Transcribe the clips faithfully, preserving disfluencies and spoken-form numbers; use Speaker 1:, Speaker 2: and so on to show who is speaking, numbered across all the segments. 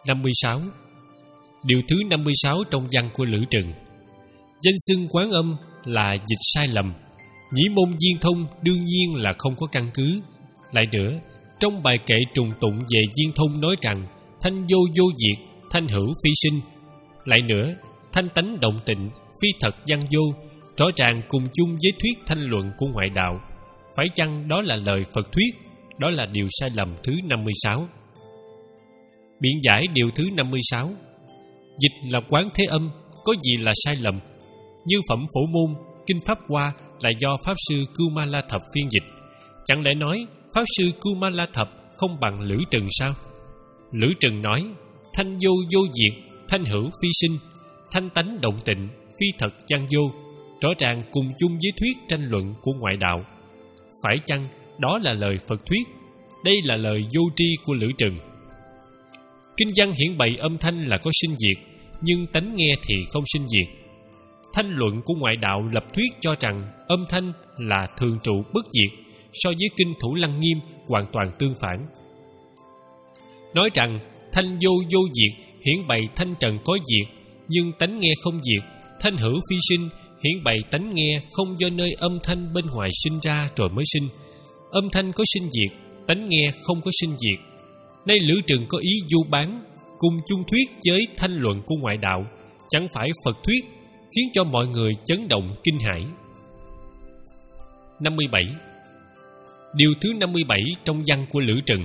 Speaker 1: năm mươi sáu. Điều thứ năm mươi sáu trong văn của Lữ Trừng. Danh xưng Quán Âm là dịch sai lầm. Nhĩ môn viên thông đương nhiên là không có căn cứ. Lại nữa, trong bài kệ trùng tụng về viên thông nói rằng thanh vô vô diệt, thanh hữu phi sinh. Lại nữa, thanh tánh động tịnh, phi thật văn vô, rõ ràng cùng chung với thuyết thanh luận của ngoại đạo. Phải chăng đó là lời Phật thuyết? Đó là điều sai lầm thứ năm mươi sáu. Biện giải điều thứ năm mươi sáu. Dịch là Quán Thế Âm, có gì là sai lầm? Như Phẩm Phổ Môn, Kinh Pháp Hoa là do Pháp Sư Kumala Thập phiên dịch. Chẳng lẽ nói Pháp Sư Kumala Thập không bằng Lữ Trừng sao? Lữ Trừng nói thanh vô vô diệt, thanh hữu phi sinh, thanh tánh động tịnh, phi thật văn vô, rõ ràng cùng chung với thuyết tranh luận của ngoại đạo. Phải chăng đó là lời Phật thuyết? Đây là lời vô tri của Lữ Trừng. Kinh văn hiển bày âm thanh là có sinh diệt, nhưng tánh nghe thì không sinh diệt. Thanh luận của ngoại đạo lập thuyết cho rằng âm thanh là thường trụ bất diệt, so với kinh Thủ Lăng Nghiêm hoàn toàn tương phản. Nói rằng thanh vô vô diệt hiển bày thanh trần có diệt, nhưng tánh nghe không diệt. Thanh hữu phi sinh hiển bày tánh nghe không do nơi âm thanh bên ngoài sinh ra rồi mới sinh. Âm thanh có sinh diệt, tánh nghe không có sinh diệt. Nay Lữ Trừng có ý du bán, cùng chung thuyết với thanh luận của ngoại đạo, chẳng phải Phật thuyết, khiến cho mọi người chấn động kinh hãi. năm mươi bảy. Điều thứ năm mươi bảy trong văn của Lữ Trừng.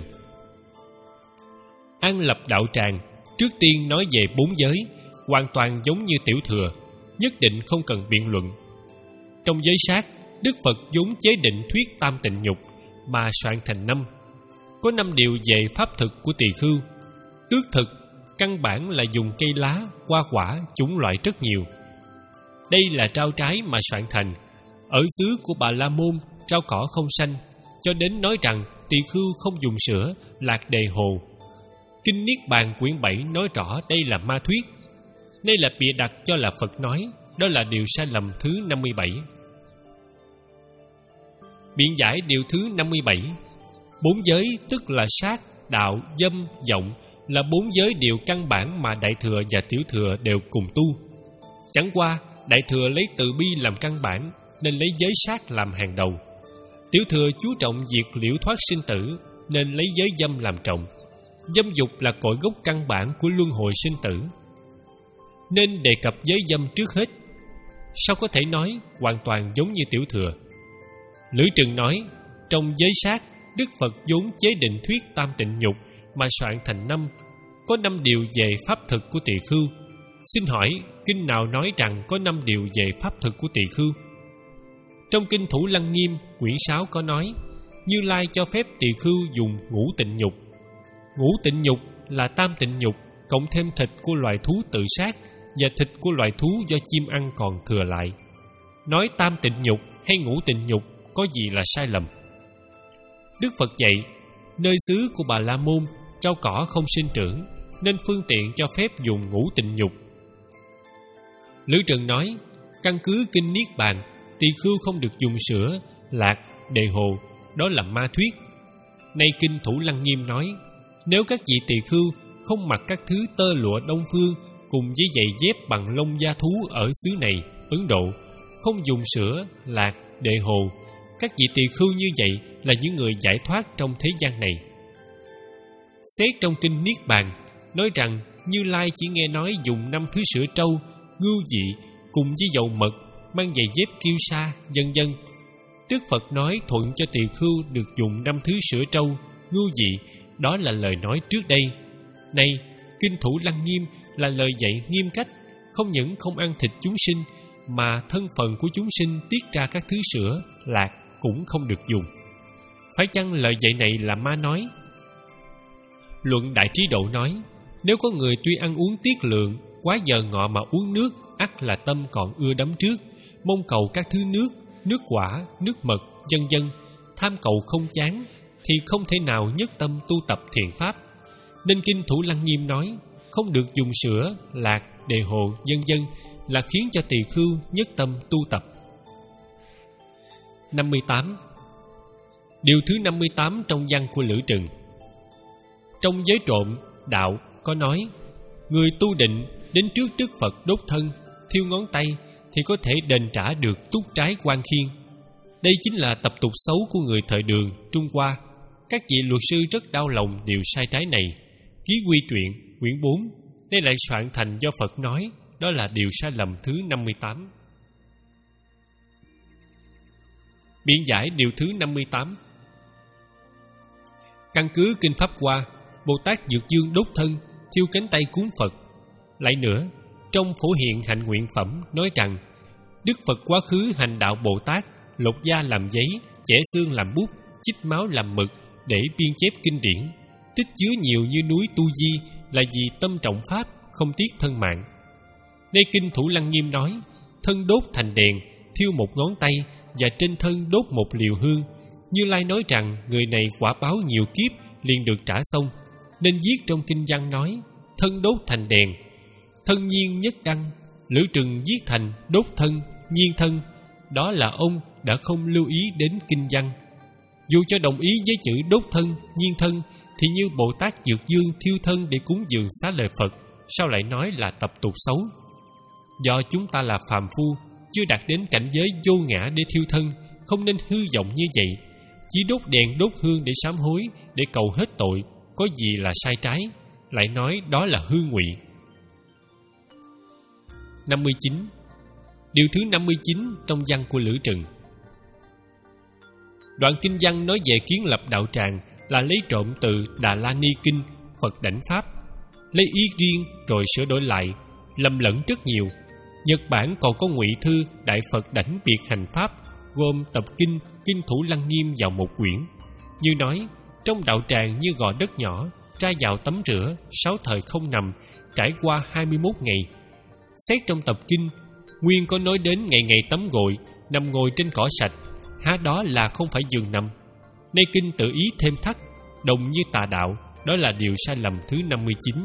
Speaker 1: An Lập Đạo Tràng trước tiên nói về bốn giới, hoàn toàn giống như Tiểu Thừa, nhất định không cần biện luận. Trong giới sát, Đức Phật vốn chế định thuyết tam tịnh nhục mà soạn thành năm. Có năm điều về pháp thực của tỳ khưu. Tước thực, căn bản là dùng cây lá, hoa quả, chủng loại rất nhiều. Đây là rau trái mà soạn thành. Ở xứ của Bà La Môn, rau cỏ không xanh, cho đến nói rằng tỳ khưu không dùng sữa, lạc đề hồ. Kinh Niết Bàn quyển bảy nói rõ đây là ma thuyết. Đây là bịa đặt cho là Phật nói. Đó là điều sai lầm thứ năm mươi bảy. Biện giải điều thứ năm mươi bảy. Bốn giới tức là sát, đạo, dâm, vọng là bốn giới điều căn bản mà Đại Thừa và Tiểu Thừa đều cùng tu. Chẳng qua Đại Thừa lấy từ bi làm căn bản nên lấy giới sát làm hàng đầu. Tiểu Thừa chú trọng việc liễu thoát sinh tử nên lấy giới dâm làm trọng. Dâm dục là cội gốc căn bản của luân hồi sinh tử, nên đề cập giới dâm trước hết. Sao có thể nói hoàn toàn giống như Tiểu Thừa? Lữ Trừng nói trong giới sát, Đức Phật vốn chế định thuyết tam tịnh nhục mà soạn thành năm. Có năm điều về pháp thực của tỳ khưu. Xin hỏi kinh nào nói rằng có năm điều về pháp thực của tỳ khưu? Trong kinh Thủ Lăng Nghiêm quyển sáu có nói Như Lai cho phép tỳ khưu dùng ngũ tịnh nhục. Ngũ tịnh nhục là tam tịnh nhục cộng thêm thịt của loài thú tự sát và thịt của loài thú do chim ăn còn thừa lại. Nói tam tịnh nhục hay ngũ tịnh nhục có gì là sai lầm? Đức Phật dạy nơi xứ của Bà La Môn rau cỏ không sinh trưởng, nên phương tiện cho phép dùng ngũ tịnh nhục. Lữ Trừng nói căn cứ kinh Niết Bàn, tỳ khưu không được dùng sữa, lạc, đề hồ, đó là ma thuyết. Nay kinh Thủ Lăng Nghiêm nói nếu các vị tỳ khưu không mặc các thứ tơ lụa Đông phương cùng với giày dép bằng lông da thú ở xứ này, Ấn Độ, không dùng sữa, lạc, đề hồ, các vị tỳ khưu như vậy là những người giải thoát trong thế gian này. Xét trong kinh Niết Bàn nói rằng Như Lai chỉ nghe nói dùng năm thứ sữa trâu, ngưu dị cùng với dầu mật, mang giày dép kiêu sa, vân vân. Đức Phật nói thuận cho tỳ khưu được dùng năm thứ sữa trâu, ngưu dị, đó là lời nói trước đây. Nay kinh Thủ Lăng Nghiêm là lời dạy nghiêm cách, không những không ăn thịt chúng sinh mà thân phận của chúng sinh tiết ra các thứ sữa, lạc cũng không được dùng. Phải chăng lời dạy này là ma nói? Luận Đại Trí Độ nói nếu có người tuy ăn uống tiết lượng, quá giờ ngọ mà uống nước, ắt là tâm còn ưa đắm trước, mong cầu các thứ nước, nước quả, nước mật, vân vân, tham cầu không chán, thì không thể nào nhất tâm tu tập thiện pháp. Nên kinh Thủ Lăng Nghiêm nói không được dùng sữa, lạc, đề hồ, vân vân là khiến cho tỳ khưu nhất tâm tu tập. năm mươi tám. Điều thứ năm mươi tám trong văn của Lữ Trừng. Trong giới trộm, đạo có nói: người tu định đến trước Đức Phật đốt thân, thiêu ngón tay thì có thể đền trả được túc trái quan khiên. Đây chính là tập tục xấu của người thời Đường, Trung Hoa. Các vị luật sư rất đau lòng điều sai trái này. Ký Quy Truyện, quyển bốn, đây lại soạn thành do Phật nói, đó là điều sai lầm thứ năm mươi tám. Biện giải điều thứ năm mươi tám. Căn cứ Kinh Pháp Hoa, Bồ Tát Dược Dương đốt thân, thiêu cánh tay cúng Phật. Lại nữa, trong Phổ Hiện Hạnh Nguyện Phẩm nói rằng Đức Phật quá khứ hành đạo Bồ Tát, lột da làm giấy, chẻ xương làm bút, chích máu làm mực để biên chép kinh điển, tích chứa nhiều như núi Tu Di, là vì tâm trọng pháp, không tiếc thân mạng. Nay Kinh Thủ Lăng Nghiêm nói: thân đốt thành đèn, thiêu một ngón tay, và trên thân đốt một liều hương. Như Lai nói rằng người này quả báo nhiều kiếp liền được trả xong, nên viết trong kinh văn nói: thân đốt thành đèn, thân nhiên nhất đăng. Lữ Trừng viết thành đốt thân, nhiên thân. Đó là ông đã không lưu ý đến kinh văn. Dù cho đồng ý với chữ đốt thân, nhiên thân, thì như Bồ Tát Dược Dương thiêu thân để cúng dường xá lợi Phật, sao lại nói là tập tục xấu? Do chúng ta là phàm phu, chưa đạt đến cảnh giới vô ngã để thiêu thân, không nên hư vọng như vậy. Chỉ đốt đèn đốt hương để sám hối, để cầu hết tội, có gì là sai trái? Lại nói đó là hư ngụy. năm mươi chín. Điều thứ năm mươi chín trong văn của Lữ Trừng. Đoạn kinh văn nói về kiến lập đạo tràng là lấy trộm từ Đà La Ni Kinh, Phật Đảnh Pháp, lấy ý riêng rồi sửa đổi lại, lầm lẫn rất nhiều. Nhật Bản còn có ngụy thư Đại Phật Đảnh Biệt Hành Pháp, gồm tập kinh Kinh Thủ Lăng Nghiêm vào một quyển. Như nói, trong đạo tràng như gò đất nhỏ, ra vào tắm rửa, sáu thời không nằm, trải qua hai mươi mốt ngày. Xét trong tập kinh, nguyên có nói đến ngày ngày tắm gội, nằm ngồi trên cỏ sạch, há đó là không phải giường nằm. Nay kinh tự ý thêm thắt, đồng như tà đạo, đó là điều sai lầm thứ năm mươi chín.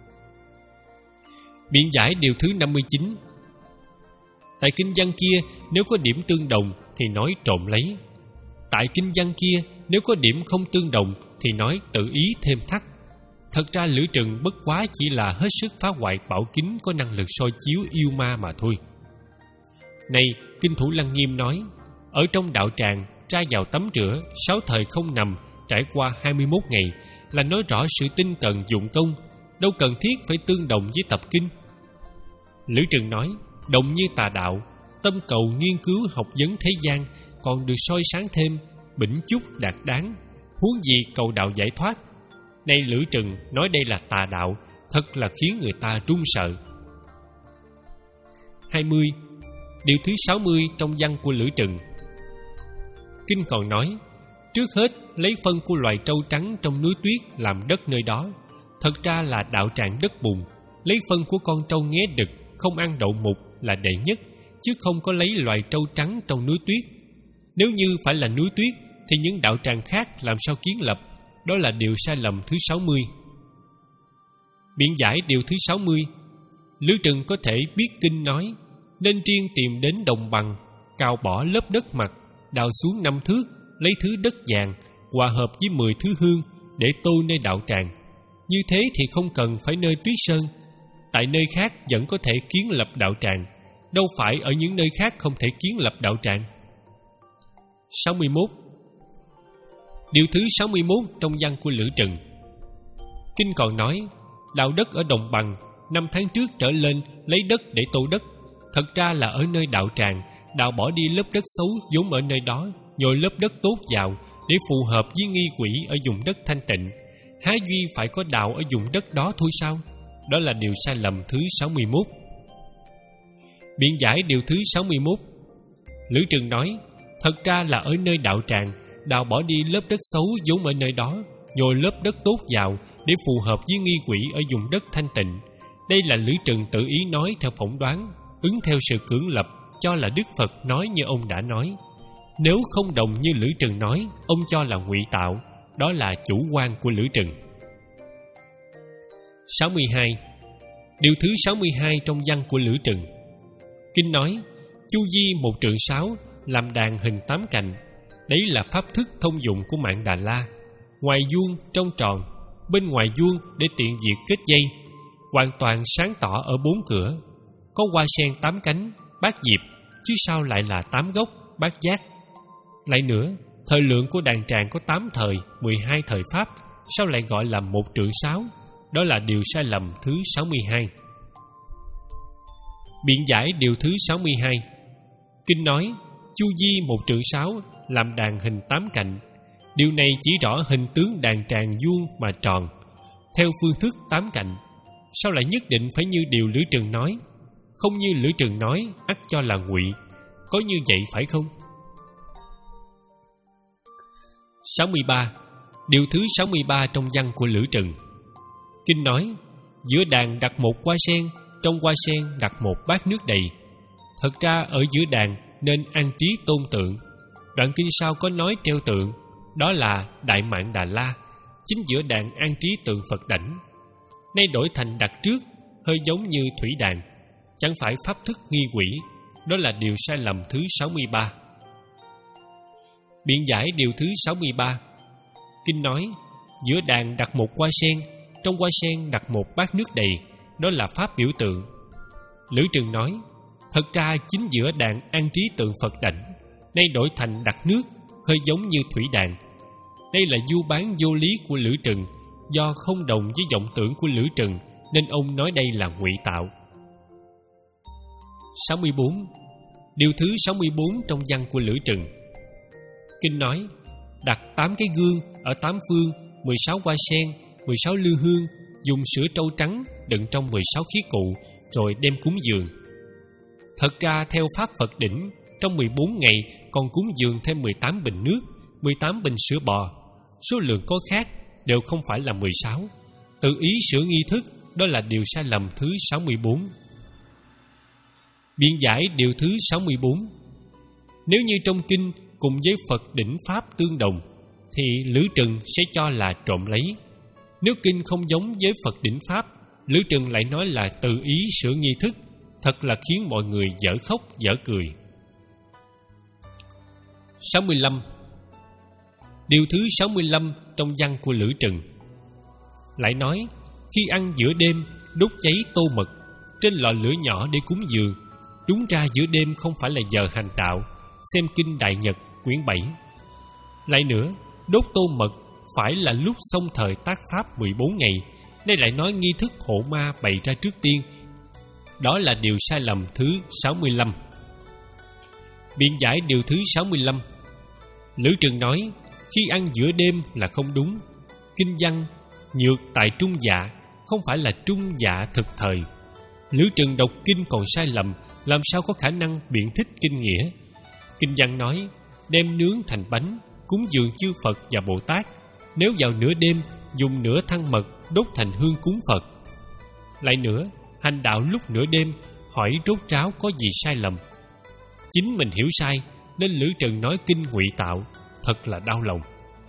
Speaker 1: Biện giải điều thứ năm mươi chín. Tại kinh văn kia nếu có điểm tương đồng thì nói trộm lấy. Tại kinh văn kia nếu có điểm không tương đồng thì nói tự ý thêm thắt. Thật ra Lữ Trừng bất quá chỉ là hết sức phá hoại bảo kính có năng lực soi chiếu yêu ma mà thôi. Này Kinh Thủ Lăng Nghiêm nói: ở trong đạo tràng ra vào tắm rửa, sáu thời không nằm, trải qua hai mươi mốt ngày, là nói rõ sự tinh cần dụng công, đâu cần thiết phải tương đồng với tập kinh. Lữ Trừng nói: đồng như tà đạo, tâm cầu nghiên cứu học vấn thế gian, còn được soi sáng thêm, bỉnh chúc đạt đáng, huống gì cầu đạo giải thoát. Nay Lữ Trừng nói đây là tà đạo, thật là khiến người ta run sợ. hai mươi. Điều thứ sáu mươi trong văn của Lữ Trừng. Kinh còn nói: trước hết lấy phân của loài trâu trắng trong núi tuyết làm đất nơi đó. Thật ra là đạo tràng đất bùn. Lấy phân của con trâu nghé đực không ăn đậu mục là đệ nhất, chứ không có lấy loài trâu trắng trong núi tuyết. Nếu như phải là núi tuyết thì những đạo tràng khác làm sao kiến lập? Đó là điều sai lầm thứ sáu mươi. Biện giải điều thứ sáu mươi. Lữ Trừng có thể biết kinh nói: nên riêng tìm đến đồng bằng, cào bỏ lớp đất mặt, đào xuống năm thước, lấy thứ đất vàng, hòa hợp với mười thứ hương để tô nơi đạo tràng. Như thế thì không cần phải nơi tuyết sơn. Tại nơi khác vẫn có thể kiến lập đạo tràng, đâu phải ở những nơi khác không thể kiến lập đạo tràng. sáu mươi mốt. Điều thứ sáu mươi mốt trong văn của Lữ Trừng. Kinh còn nói: đào đất ở đồng bằng, năm tháng trước trở lên lấy đất để tô đất. Thật ra là ở nơi đạo tràng, đào bỏ đi lớp đất xấu vốn ở nơi đó, nhồi lớp đất tốt vào để phù hợp với nghi quỷ ở vùng đất thanh tịnh. Há duy phải có đào ở vùng đất đó thôi sao? Đó là điều sai lầm thứ sáu mươi mốt. Biện giải điều thứ sáu mươi mốt. Lữ Trừng nói: thật ra là ở nơi đạo tràng, đào bỏ đi lớp đất xấu vốn ở nơi đó, nhồi lớp đất tốt vào để phù hợp với nghi quỷ ở vùng đất thanh tịnh. Đây là Lữ Trừng tự ý nói theo phỏng đoán, ứng theo sự cưỡng lập, cho là Đức Phật nói như ông đã nói. Nếu không đồng như Lữ Trừng nói, ông cho là ngụy tạo, đó là chủ quan của Lữ Trừng. sáu mươi hai. Điều thứ sáu mươi hai trong văn của Lữ Trừng. Kinh nói: chu di một trượng sáu, làm đàn hình tám cạnh. Đấy là pháp thức thông dụng của mạng Đà La. Ngoài vuông trong tròn, bên ngoài vuông để tiện việc kết dây, hoàn toàn sáng tỏ ở bốn cửa. Có hoa sen tám cánh, bát diệp, chứ sao lại là tám gốc, bát giác. Lại nữa, thời lượng của đàn tràng có tám thời, mười hai thời Pháp, sao lại gọi là một trượng sáu? Đó là điều sai lầm thứ sáu mươi hai. Biện giải điều thứ sáu mươi hai. Kinh nói chu di một trượng sáu, làm đàn hình tám cạnh. Điều này chỉ rõ hình tướng đàn tràng vuông mà tròn, theo phương thức tám cạnh. Sao lại nhất định phải như điều Lữ Trừng nói? Không như Lữ Trừng nói, ắt cho là ngụy. Có như vậy phải không? sáu mươi ba. Điều thứ sáu mươi ba trong văn của Lữ Trừng. Kinh nói giữa đàn đặt một hoa sen, trong hoa sen đặt một bát nước đầy. Thật ra ở giữa đàn nên an trí tôn tượng. Đoạn kinh sau có nói treo tượng, đó là Đại Mạn Đà La. Chính giữa đàn an trí tượng Phật đảnh. Nay đổi thành đặt trước, hơi giống như thủy đàn, chẳng phải pháp thức nghi quỷ. Đó là điều sai lầm thứ sáu mươi ba. Biện giải điều thứ sáu mươi ba. Kinh nói giữa đàn đặt một hoa sen, trong hoa sen đặt một bát nước đầy. Đó là pháp biểu tượng. Lữ Trừng nói thật ra chính giữa đàn an trí tượng Phật đảnh, nay đổi thành đặt nước, hơi giống như thủy đàn. Đây là du bán vô lý của Lữ Trừng. Do không đồng với vọng tưởng của Lữ Trừng nên ông nói đây là ngụy tạo. sáu mươi bốn. Điều thứ sáu mươi bốn trong văn của Lữ Trừng. Kinh nói đặt tám cái gương ở tám phương, mười sáu hoa sen, mười sáu lư hương, dùng sữa trâu trắng đựng trong mười sáu khí cụ, rồi đem cúng dường. Thật ra theo pháp Phật đỉnh, trong mười bốn ngày còn cúng dường thêm mười tám bình nước, mười tám bình sữa bò. Số lượng có khác, đều không phải là mười sáu. Tự ý sửa nghi thức, đó là điều sai lầm thứ sáu mươi bốn. Biện giải điều thứ sáu mươi bốn. Nếu như trong kinh cùng với Phật đỉnh Pháp tương đồng, thì Lữ Trừng sẽ cho là trộm lấy. Nếu kinh không giống với Phật đỉnh Pháp, Lữ Trừng lại nói là tự ý sửa nghi thức, thật là khiến mọi người dở khóc dở cười. sáu mươi lăm. Điều thứ sáu mươi lăm trong văn của Lữ Trừng. Lại nói khi ăn giữa đêm đốt cháy tô mật trên lò lửa nhỏ để cúng dường. Đúng ra giữa đêm không phải là giờ hành đạo, xem kinh Đại Nhật quyển bảy. Lại nữa, đốt tô mật phải là lúc xong thời tác pháp mười bốn ngày. Nay lại nói nghi thức hộ ma bày ra trước tiên. Đó là điều sai lầm thứ sáu mươi lăm. Biện giải điều thứ sáu mươi lăm. Lữ Trừng nói khi ăn giữa đêm là không đúng. Kinh văn nhược tại trung dạ, không phải là trung dạ thực thời. Lữ Trừng đọc kinh còn sai lầm, làm sao có khả năng biện thích kinh nghĩa. Kinh văn nói đem nướng thành bánh, cúng dường chư Phật và Bồ Tát. Nếu vào nửa đêm dùng nửa thăng mật đốt thành hương cúng Phật. Lại nữa, hành đạo lúc nửa đêm, hỏi rốt ráo có gì sai lầm. Chính mình hiểu sai nên Lữ Trừng nói kinh ngụy tạo, thật là đau lòng.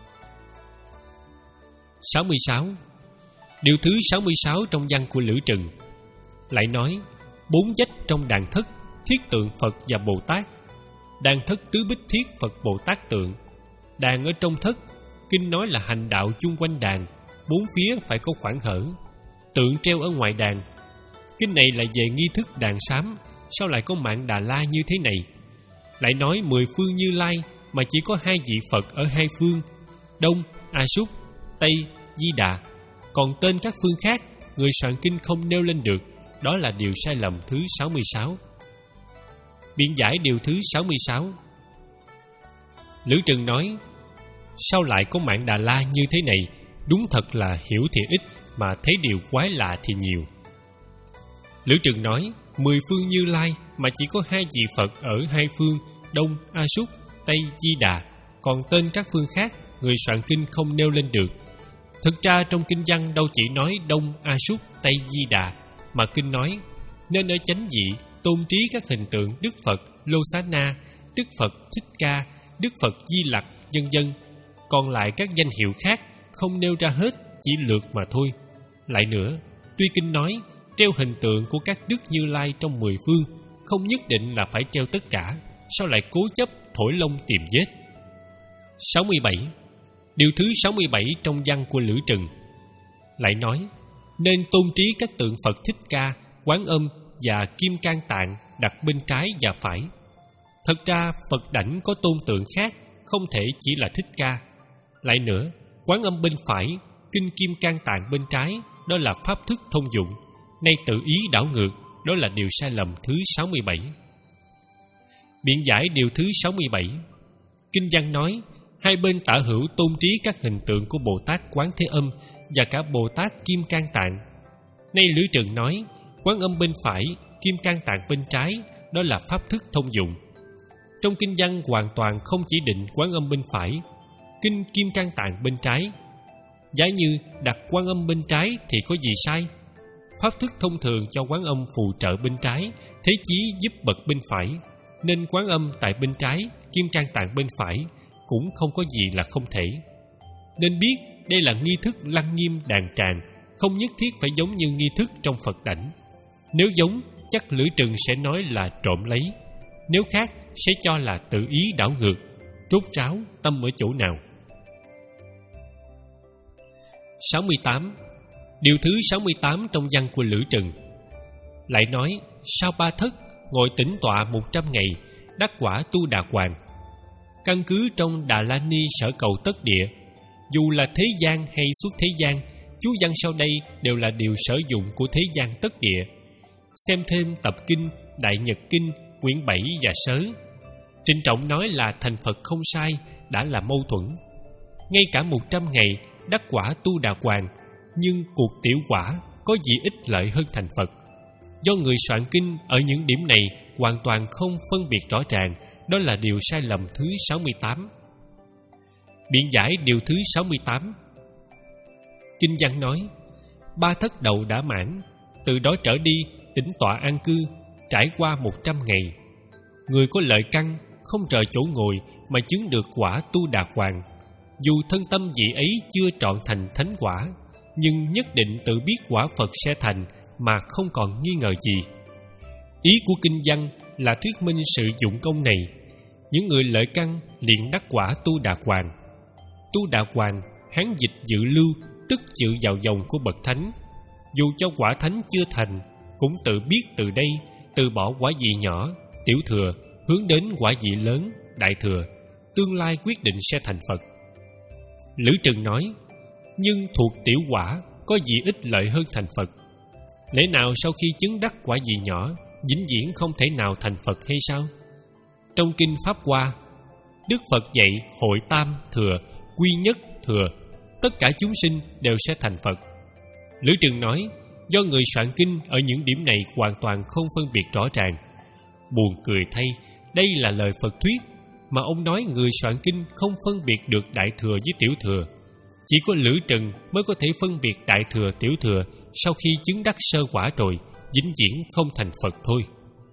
Speaker 1: sáu mươi sáu. Điều thứ sáu mươi sáu trong văn của Lữ Trừng. Lại nói bốn dách trong đàn thất thiết tượng Phật và Bồ Tát. Đàn thất tứ bích thiết Phật Bồ Tát tượng. Đàn ở trong thất, kinh nói là hành đạo chung quanh đàn, bốn phía phải có khoảng hở. Tượng treo ở ngoài đàn. Kinh này là về nghi thức đàn sám, sao lại có Mạn Đà La như thế này? Lại nói mười phương Như Lai mà chỉ có hai vị Phật ở hai phương, Đông A Súc, Tây Di Đà. Còn tên các phương khác, người soạn kinh không nêu lên được. Đó là điều sai lầm thứ sáu mươi sáu. Biện giải điều thứ sáu mươi sáu. Lữ Trừng nói sao lại có Mạn Đà La như thế này? Đúng thật là hiểu thì ít, mà thấy điều quái lạ thì nhiều. Lữ Trừng nói mười phương Như Lai mà chỉ có hai vị Phật ở hai phương, Đông A Súc, Tây Di Đà. Còn tên các phương khác, người soạn kinh không nêu lên được. Thực ra trong kinh văn đâu chỉ nói Đông A Súc, Tây Di Đà, mà kinh nói nên ở chánh vị tôn trí các hình tượng Đức Phật Lô Xá Na, Đức Phật Thích Ca, Đức Phật Di Lặc, vân vân. Còn lại các danh hiệu khác không nêu ra hết, chỉ lược mà thôi. Lại nữa, tuy kinh nói treo hình tượng của các Đức Như Lai trong mười phương, không nhất định là phải treo tất cả, sao lại cố chấp thổi lông tìm vết? sáu mươi bảy. Điều thứ sáu mươi bảy trong văn của Lữ Trừng. lại nói nên tôn trí các tượng Phật Thích Ca, Quán Âm và Kim Cang Tạng đặt bên trái và phải. Thật ra Phật đảnh có tôn tượng khác, không thể chỉ là Thích Ca. Lại nữa, Quán Âm bên phải, Kinh Kim Cang Tạng bên trái, đó là pháp thức thông dụng. Nay tự ý đảo ngược, đó là điều sai lầm thứ sáu mươi bảy. Biện giải điều thứ sáu mươi bảy. Kinh văn nói hai bên tả hữu tôn trí các hình tượng của Bồ Tát Quán Thế Âm và cả Bồ Tát Kim Cang Tạng. Nay Lữ Trừng nói Quán Âm bên phải, Kim Cang Tạng bên trái, đó là pháp thức thông dụng. Trong kinh văn hoàn toàn không chỉ định Quán Âm bên phải, Kinh Kim Cang Tạng bên trái. Giả như đặt Quán Âm bên trái thì có gì sai? Pháp thức thông thường cho Quán Âm phù trợ bên trái, thế chí giúp bậc bên phải, nên Quán Âm tại bên trái, Kim Cang Tạng bên phải cũng không có gì là không thể. Nên biết đây là nghi thức lăng nghiêm đàn tràng, không nhất thiết phải giống như nghi thức trong Phật đảnh. Nếu giống, chắc Lữ Trừng sẽ nói là trộm lấy. Nếu khác, sẽ cho là tự ý đảo ngược. Rốt ráo, tâm ở chỗ nào? sáu mươi tám. Điều thứ sáu mươi tám trong văn của Lữ Trừng lại nói sau ba thất ngồi tĩnh tọa một trăm ngày, đắc quả tu đà hoàng. Căn cứ trong Đà La Ni sở cầu tất địa, dù là thế gian hay xuất thế gian, chú văn sau đây đều là điều sử dụng của thế gian tất địa. Xem thêm tập kinh Đại Nhật Kinh quyển bảy và sớ. Trịnh Trọng nói là thành Phật không sai, đã là mâu thuẫn. Ngay cả một trăm ngày đắc quả tu đà hoàng, nhưng cuộc tiểu quả có gì ích lợi hơn thành Phật. Do người soạn kinh ở những điểm này hoàn toàn không phân biệt rõ ràng, đó là điều sai lầm thứ sáu mươi tám. Biện giải điều thứ sáu mươi tám. Kinh văn nói ba thất đầu đã mãn, từ đó trở đi tĩnh tọa an cư, trải qua một trăm ngày. Người có lợi căn không rời chỗ ngồi mà chứng được quả tu đà hoàng. Dù thân tâm vị ấy chưa trọn thành thánh quả, nhưng nhất định tự biết quả Phật sẽ thành mà không còn nghi ngờ gì. Ý của kinh văn là thuyết minh sự dụng công này. Những người lợi căn liền đắc quả tu đà hoàng. Tu đà hoàng, Hán dịch dự lưu, tức dự vào dòng của bậc thánh. Dù cho quả thánh chưa thành, cũng tự biết từ đây từ bỏ quả vị nhỏ, tiểu thừa, hướng đến quả vị lớn, đại thừa, tương lai quyết định sẽ thành Phật. Lữ Trừng nói nhưng thuộc tiểu quả có gì ích lợi hơn thành Phật? Lẽ nào sau khi chứng đắc quả vị nhỏ, vĩnh viễn không thể nào thành Phật hay sao? Trong kinh Pháp Hoa, Đức Phật dạy hội tam thừa, quy nhất thừa, tất cả chúng sinh đều sẽ thành Phật. Lữ Trừng nói do người soạn kinh ở những điểm này hoàn toàn không phân biệt rõ ràng. Buồn cười thay, đây là lời Phật thuyết, mà ông nói người soạn kinh không phân biệt được đại thừa với tiểu thừa. Chỉ có Lữ Trừng mới có thể phân biệt đại thừa tiểu thừa sau khi chứng đắc sơ quả rồi, vĩnh viễn không thành Phật thôi.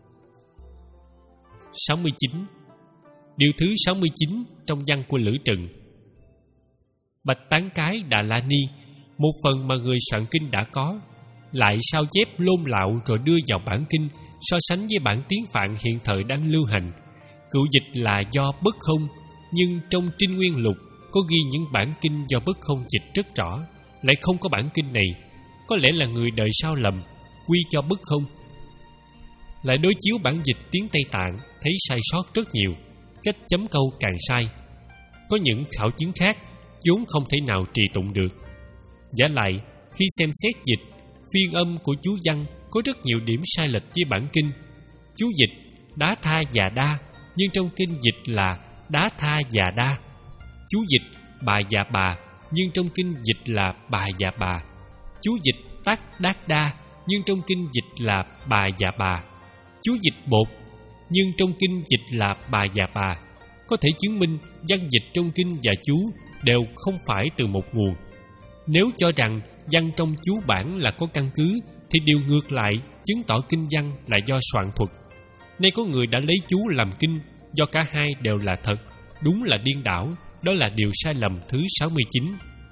Speaker 1: sáu mươi chín. Điều thứ sáu mươi chín trong văn của Lữ Trừng. Bạch Tán Cái Đà La Ni, một phần mà người soạn kinh đã có, lại sao chép lôn lạo rồi đưa vào bản kinh, so sánh với bản tiếng Phạn hiện thời đang lưu hành. Cựu dịch là do Bất Không, nhưng trong Trinh Nguyên Lục có ghi những bản kinh do Bất Không dịch rất rõ, lại không có bản kinh này. Có lẽ là người đời sau lầm, quy cho Bất Không. Lại đối chiếu bản dịch tiếng Tây Tạng, thấy sai sót rất nhiều, cách chấm câu càng sai. Có những khảo chứng khác vốn không thể nào trì tụng được. Giả lại, khi xem xét dịch, phiên âm của chú văn có rất nhiều điểm sai lệch với bản kinh. Chú dịch đá tha già đa, nhưng trong kinh dịch là đá tha già đa. Chú dịch bà già bà, nhưng trong kinh dịch là bà già bà. Chú dịch tác đát đa, nhưng trong kinh dịch là bà già bà. Chú dịch bột, nhưng trong kinh dịch là bà già bà. Có thể chứng minh văn dịch trong kinh và chú đều không phải từ một nguồn. Nếu cho rằng văn trong chú bản là có căn cứ, thì điều ngược lại chứng tỏ kinh văn là do soạn thuật. Nay có người đã lấy chú làm kinh, do cả hai đều là thật, đúng là điên đảo. Đó là điều sai lầm thứ sáu mươi chín.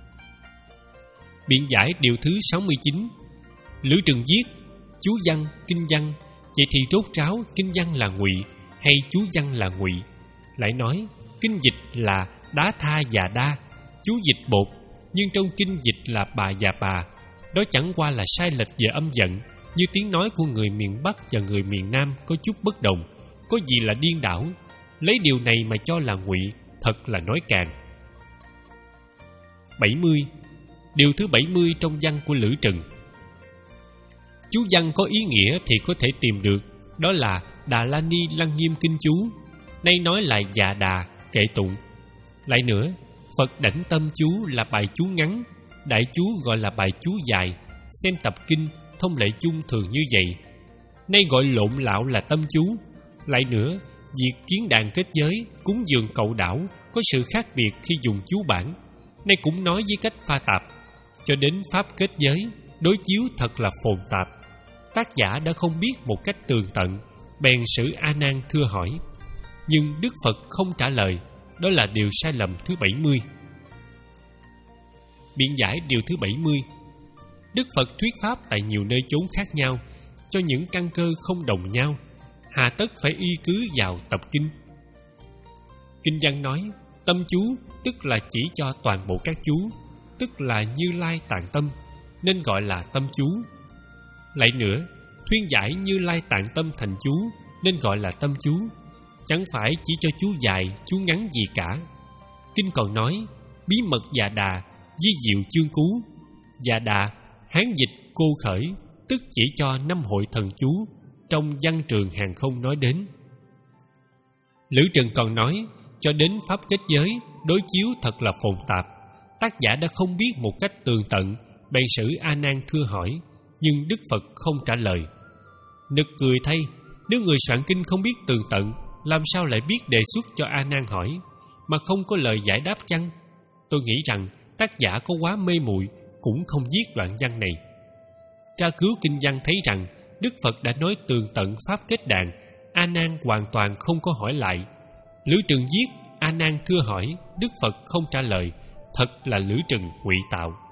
Speaker 1: Biện giải điều thứ sáu mươi chín. Lữ Trừng viết chú văn, kinh văn, vậy thì rốt ráo kinh văn là ngụy hay chú văn là ngụy? Lại nói kinh dịch là đá tha già đa, chú dịch bột, nhưng trong kinh dịch là bà già bà. Đó chẳng qua là sai lệch về âm vận, như tiếng nói của người miền Bắc và người miền Nam có chút bất đồng, có gì là điên đảo. Lấy điều này mà cho là ngụy, thật là nói càng. bảy mươi. Điều thứ bảy mươi trong văn của Lữ Trừng. Chú văn có ý nghĩa thì có thể tìm được, đó là Đà La Ni Lăng Nghiêm Kinh Chú, nay nói là Dạ Đà Kệ Tụng. Lại nữa, Phật Đảnh Tâm Chú là bài chú ngắn, đại chú gọi là bài chú dài. Xem tập kinh, thông lệ chung thường như vậy. Nay gọi lộn lạo là tâm chú. Lại nữa, việc kiến đàn kết giới, cúng dường cậu đảo có sự khác biệt khi dùng chú bản. Nay cũng nói với cách pha tạp. Cho đến pháp kết giới, đối chiếu thật là phồn tạp. Tác giả đã không biết một cách tường tận, bèn sử A Nan thưa hỏi. Nhưng Đức Phật không trả lời. Đó là điều sai lầm thứ bảy mươi. Biện giải điều thứ bảy mươi. Đức Phật thuyết pháp tại nhiều nơi chốn khác nhau, cho những căn cơ không đồng nhau, hà tất phải y cứ vào tập kinh. Kinh văn nói tâm chú tức là chỉ cho toàn bộ các chú, tức là Như Lai tạng tâm, nên gọi là tâm chú. Lại nữa, thuyên giải Như Lai tạng tâm thành chú, nên gọi là tâm chú, chẳng phải chỉ cho chú dài, chú ngắn gì cả. Kinh còn nói bí mật Dạ Đà, di diệu chương cú. Dạ Đà Hán dịch cô khởi, tức chỉ cho năm hội thần chú trong văn trường hàng không nói đến. Lữ Trừng còn nói cho đến pháp kết giới, đối chiếu thật là phồn tạp. Tác giả đã không biết một cách tường tận, bèn sử A Nan thưa hỏi, nhưng Đức Phật không trả lời. Nực cười thay, nếu người soạn kinh không biết tường tận, làm sao lại biết đề xuất cho A Nan hỏi, mà không có lời giải đáp chăng? Tôi nghĩ rằng tác giả có quá mê muội cũng không viết đoạn văn này. Tra cứu kinh văn thấy rằng Đức Phật đã nói tường tận pháp kết đàn, A Nan hoàn toàn không có hỏi lại. Lữ Trừng viết A Nan thưa hỏi, Đức Phật không trả lời, thật là Lữ Trừng ngụy tạo.